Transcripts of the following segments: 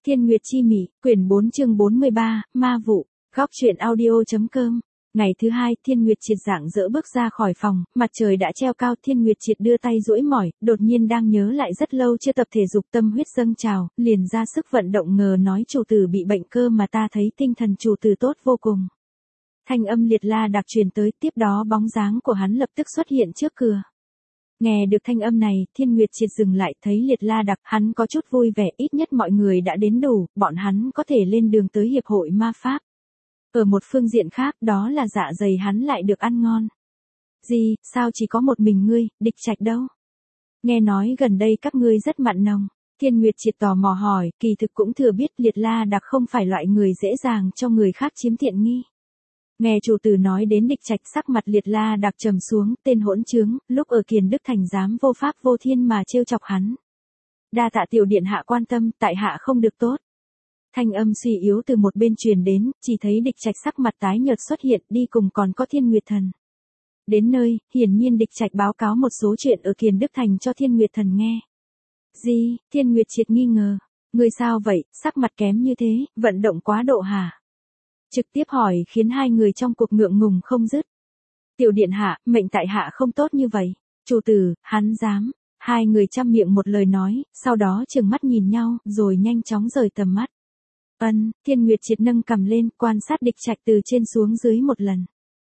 Thiên Nguyệt Chi Mỉ, quyển 4 chương 43, Ma Vụ, góc truyện audio.com. Ngày thứ hai, Thiên Nguyệt Triệt rạng rỡ bước ra khỏi phòng, mặt trời đã treo cao. Thiên Nguyệt Triệt đưa tay duỗi mỏi, đột nhiên đang nhớ lại rất lâu chưa tập thể dục, tâm huyết dâng trào, liền ra sức vận động, ngờ nói chủ tử bị bệnh cơ mà ta thấy tinh thần chủ tử tốt vô cùng. Thanh âm liệt la đặc truyền tới, tiếp đó bóng dáng của hắn lập tức xuất hiện trước cửa. Nghe được thanh âm này, Thiên Nguyệt Triệt dừng lại, thấy liệt la đặc, hắn có chút vui vẻ, ít nhất mọi người đã đến đủ, bọn hắn có thể lên đường tới hiệp hội ma pháp. Ở một phương diện khác, đó là dạ dày hắn lại được ăn ngon. Gì, sao chỉ có một mình ngươi, Địch Trạch đâu? Nghe nói gần đây các ngươi rất mặn nồng. Thiên Nguyệt Triệt tò mò hỏi, kỳ thực cũng thừa biết liệt la đặc không phải loại người dễ dàng cho người khác chiếm tiện nghi. Nghe chủ tử nói đến Địch Trạch, sắc mặt liệt la đặc trầm xuống, tên hỗn trướng, lúc ở Kiền Đức Thành dám vô pháp vô thiên mà trêu chọc hắn. Đa tạ tiểu điện hạ quan tâm, tại hạ không được tốt. Thanh âm suy yếu từ một bên truyền đến, chỉ thấy Địch Trạch sắc mặt tái nhợt xuất hiện, đi cùng còn có Thiên Nguyệt Thần. Đến nơi, hiển nhiên Địch Trạch báo cáo một số chuyện ở Kiền Đức Thành cho Thiên Nguyệt Thần nghe. Gì? Thiên Nguyệt Triệt nghi ngờ. Người sao vậy, sắc mặt kém như thế, vận động quá độ hả? Trực tiếp hỏi khiến hai người trong cuộc ngượng ngùng không dứt. Tiểu điện hạ, mệnh tại hạ không tốt như vậy. Chủ tử, hắn dám. Hai người chăm miệng một lời nói, sau đó trừng mắt nhìn nhau, rồi nhanh chóng rời tầm mắt. Thiên Nguyệt Triệt nâng cằm lên, quan sát Địch Trạch từ trên xuống dưới một lần.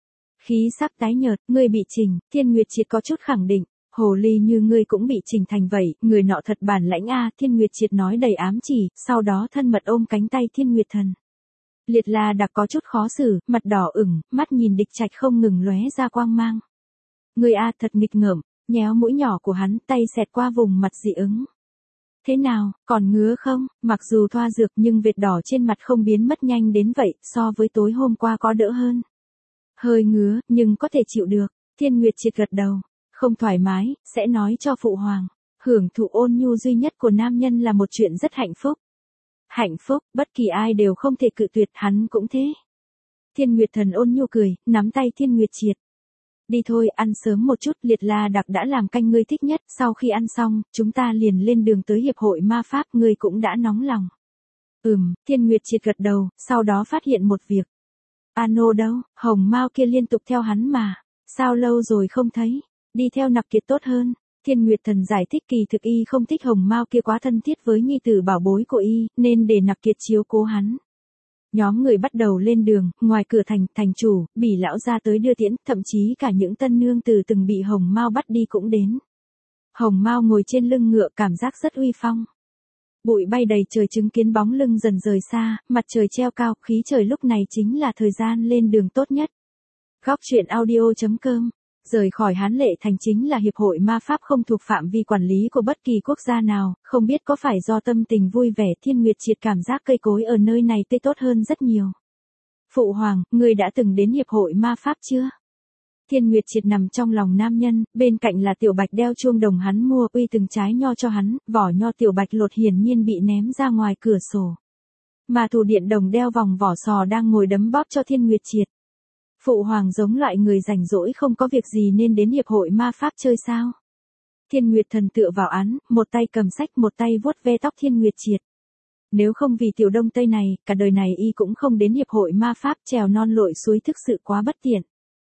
Khí sắc tái nhợt, ngươi bị chỉnh. Thiên Nguyệt Triệt có chút khẳng định. Hồ ly như ngươi cũng bị chỉnh thành vậy, người nọ thật bản lãnh a. Thiên Nguyệt Triệt nói đầy ám chỉ, sau đó thân mật ôm cánh tay Thiên Nguyệt Thần. Liệt la đặc có chút khó xử, mặt đỏ ửng, mắt nhìn Địch Trạch không ngừng lóe ra quang mang. Người a thật nghịch ngợm, nhéo mũi nhỏ của hắn, tay xẹt qua vùng mặt dị ứng. Thế nào, còn ngứa không? Mặc dù thoa dược nhưng vệt đỏ trên mặt không biến mất nhanh đến vậy, so với tối hôm qua có đỡ hơn. Hơi ngứa, nhưng có thể chịu được. Thiên Nguyệt Triệt gật đầu. Không thoải mái, sẽ nói cho phụ hoàng. Hưởng thụ ôn nhu duy nhất của nam nhân là một chuyện rất hạnh phúc. Hạnh phúc, bất kỳ ai đều không thể cự tuyệt, hắn cũng thế. Thiên Nguyệt Thần ôn nhu cười, nắm tay Thiên Nguyệt Triệt. Đi thôi, ăn sớm một chút, liệt la đặc đã làm canh ngươi thích nhất, sau khi ăn xong, chúng ta liền lên đường tới hiệp hội ma pháp, ngươi cũng đã nóng lòng. Thiên Nguyệt Triệt gật đầu, sau đó phát hiện một việc. Ano đâu, hồng mao kia liên tục theo hắn mà, sao lâu rồi không thấy, đi theo Nặc Kiệt tốt hơn. Thiên Nguyệt Thần giải thích kỳ thực y không thích hồng mao kia quá thân thiết với nhi tử bảo bối của y, nên để Nặc Kiệt chiếu cố hắn. Nhóm người bắt đầu lên đường, ngoài cửa thành chủ, Bỉ lão ra tới đưa tiễn, thậm chí cả những tân nương tử từng bị hồng mao bắt đi cũng đến. Hồng mao ngồi trên lưng ngựa, cảm giác rất uy phong. Bụi bay đầy trời chứng kiến bóng lưng dần rời xa, mặt trời treo cao, khí trời lúc này chính là thời gian lên đường tốt nhất. Góc truyện audio.com. Rời khỏi Hán Lệ Thành chính là hiệp hội ma pháp không thuộc phạm vi quản lý của bất kỳ quốc gia nào, không biết có phải do tâm tình vui vẻ. Thiên Nguyệt Triệt cảm giác cây cối ở nơi này tươi tốt hơn rất nhiều. Phụ hoàng, ngươi đã từng đến hiệp hội ma pháp chưa? Thiên Nguyệt Triệt nằm trong lòng nam nhân, bên cạnh là Tiểu Bạch đeo chuông đồng hắn mua, uy từng trái nho cho hắn, vỏ nho Tiểu Bạch lột hiển nhiên bị ném ra ngoài cửa sổ. Mà Thủ Điện Đồng đeo vòng vỏ sò đang ngồi đấm bóp cho Thiên Nguyệt Triệt. Phụ hoàng giống loại người rảnh rỗi không có việc gì nên đến hiệp hội ma pháp chơi sao? Thiên Nguyệt Thần tựa vào án, một tay cầm sách, một tay vuốt ve tóc Thiên Nguyệt Triệt. Nếu không vì tiểu đông tây này, cả đời này y cũng không đến hiệp hội ma pháp, trèo non lội suối thực sự quá bất tiện.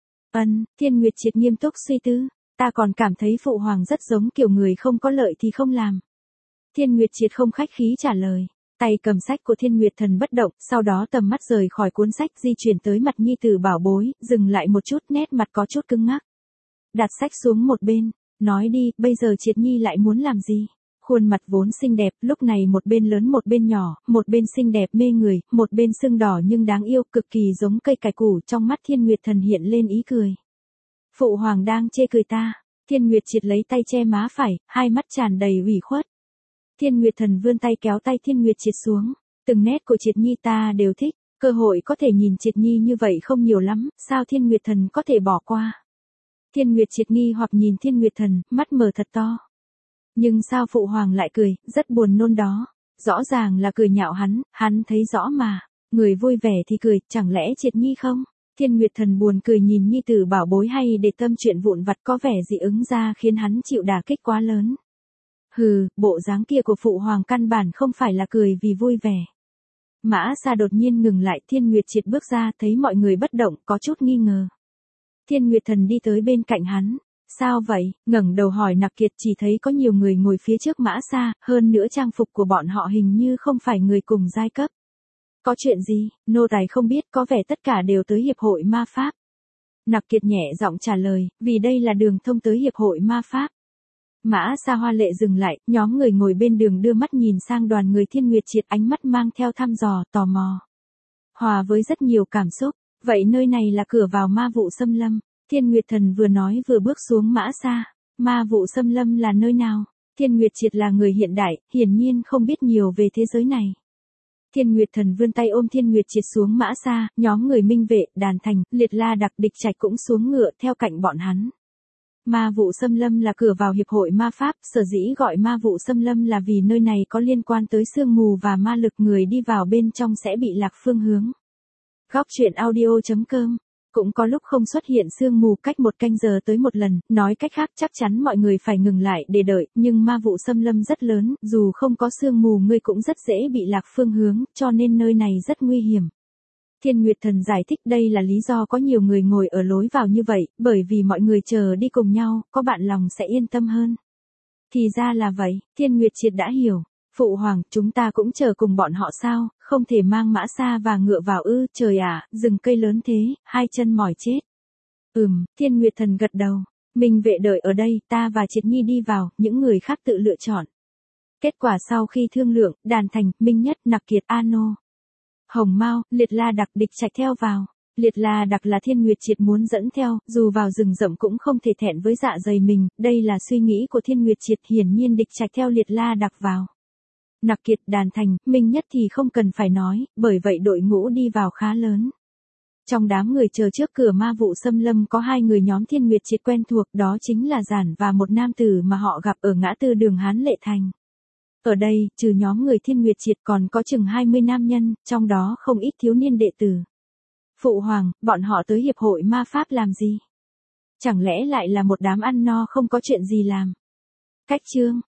Thiên Nguyệt Triệt nghiêm túc suy tư, ta còn cảm thấy phụ hoàng rất giống kiểu người không có lợi thì không làm. Thiên Nguyệt Triệt không khách khí trả lời. Tay cầm sách của Thiên Nguyệt Thần bất động, sau đó tầm mắt rời khỏi cuốn sách, di chuyển tới mặt nhi tử bảo bối, dừng lại một chút, nét mặt có chút cứng ngắc. Đặt sách xuống một bên, nói đi, bây giờ Triệt nhi lại muốn làm gì? Khuôn mặt vốn xinh đẹp, lúc này một bên lớn một bên nhỏ, một bên xinh đẹp mê người, một bên sưng đỏ nhưng đáng yêu, cực kỳ giống cây cải củ. Trong mắt Thiên Nguyệt Thần hiện lên ý cười. Phụ hoàng đang chê cười ta. Thiên Nguyệt Triệt lấy tay che má phải, hai mắt tràn đầy ủy khuất. Thiên Nguyệt Thần vươn tay kéo tay Thiên Nguyệt Triệt xuống. Từng nét của Triệt nhi ta đều thích, cơ hội có thể nhìn Triệt nhi như vậy không nhiều lắm, sao Thiên Nguyệt Thần có thể bỏ qua? Thiên Nguyệt Triệt nghi hoặc nhìn Thiên Nguyệt Thần, mắt mở thật to. Nhưng sao phụ hoàng lại cười, rất buồn nôn đó. Rõ ràng là cười nhạo hắn thấy rõ mà. Người vui vẻ thì cười, chẳng lẽ Triệt nhi không? Thiên Nguyệt Thần buồn cười nhìn nhi tử bảo bối hay để tâm chuyện vụn vặt có vẻ dị ứng ra khiến hắn chịu đả kích quá lớn. Hừ, bộ dáng kia của phụ hoàng căn bản không phải là cười vì vui vẻ. Mã Sa đột nhiên ngừng lại, Thiên Nguyệt Triệt bước ra, thấy mọi người bất động, có chút nghi ngờ. Thiên Nguyệt Thần đi tới bên cạnh hắn. Sao vậy? Ngẩng đầu hỏi Nặc Kiệt, chỉ thấy có nhiều người ngồi phía trước Mã Sa, hơn nữa trang phục của bọn họ hình như không phải người cùng giai cấp. Có chuyện gì? Nô tài không biết, có vẻ tất cả đều tới hiệp hội ma pháp. Nặc Kiệt nhẹ giọng trả lời, vì đây là đường thông tới hiệp hội ma pháp. Mã Sa hoa lệ dừng lại, nhóm người ngồi bên đường đưa mắt nhìn sang đoàn người Thiên Nguyệt Triệt, ánh mắt mang theo thăm dò, tò mò. Hòa với rất nhiều cảm xúc, vậy nơi này là cửa vào ma vụ xâm lâm. Thiên Nguyệt Thần vừa nói vừa bước xuống Mã Sa. Ma vụ xâm lâm là nơi nào? Thiên Nguyệt Triệt là người hiện đại, hiển nhiên không biết nhiều về thế giới này. Thiên Nguyệt Thần vươn tay ôm Thiên Nguyệt Triệt xuống Mã Sa, nhóm người Minh Vệ, Đàn Thành, Liệt La Đặc Địch Trạch cũng xuống ngựa theo cạnh bọn hắn. Ma vụ xâm lâm là cửa vào hiệp hội ma pháp, sở dĩ gọi ma vụ xâm lâm là vì nơi này có liên quan tới sương mù và ma lực, người đi vào bên trong sẽ bị lạc phương hướng. Góc truyện audio.com. Cũng có lúc không xuất hiện sương mù, cách 1 canh giờ tới một lần, nói cách khác chắc chắn mọi người phải ngừng lại để đợi, nhưng ma vụ xâm lâm rất lớn, dù không có sương mù ngươi cũng rất dễ bị lạc phương hướng, cho nên nơi này rất nguy hiểm. Thiên Nguyệt Thần giải thích đây là lý do có nhiều người ngồi ở lối vào như vậy, bởi vì mọi người chờ đi cùng nhau, có bạn lòng sẽ yên tâm hơn. Thì ra là vậy, Thiên Nguyệt Triệt đã hiểu. Phụ hoàng, chúng ta cũng chờ cùng bọn họ sao, không thể mang Mã Sa và ngựa vào ư? Trời ạ, rừng cây lớn thế, hai chân mỏi chết. Thiên Nguyệt Thần gật đầu. Minh Vệ đợi ở đây, ta và Triệt Nhi đi vào, những người khác tự lựa chọn. Kết quả sau khi thương lượng, Đàn Thành, Minh Nhất, Nặc Kiệt, Ano, Hồng Mao, Liệt La Đặc Địch Trạch theo vào. Liệt La Đặc là Thiên Nguyệt Triệt muốn dẫn theo, dù vào rừng rậm cũng không thể thẹn với dạ dày mình, đây là suy nghĩ của Thiên Nguyệt Triệt, hiển nhiên Địch Trạch theo Liệt La Đặc vào. Nặc Kiệt, Đàn Thành, Minh Nhất thì không cần phải nói, bởi vậy đội ngũ đi vào khá lớn. Trong đám người chờ trước cửa ma vụ xâm lâm có 2 người nhóm Thiên Nguyệt Triệt quen thuộc, đó chính là Giản và một nam tử mà họ gặp ở ngã tư đường Hán Lệ Thành. Ở đây, trừ nhóm người Thiên Nguyệt Triệt còn có chừng 20 nam nhân, trong đó không ít thiếu niên đệ tử. Phụ hoàng, bọn họ tới hiệp hội ma pháp làm gì? Chẳng lẽ lại là một đám ăn no không có chuyện gì làm? Cách chương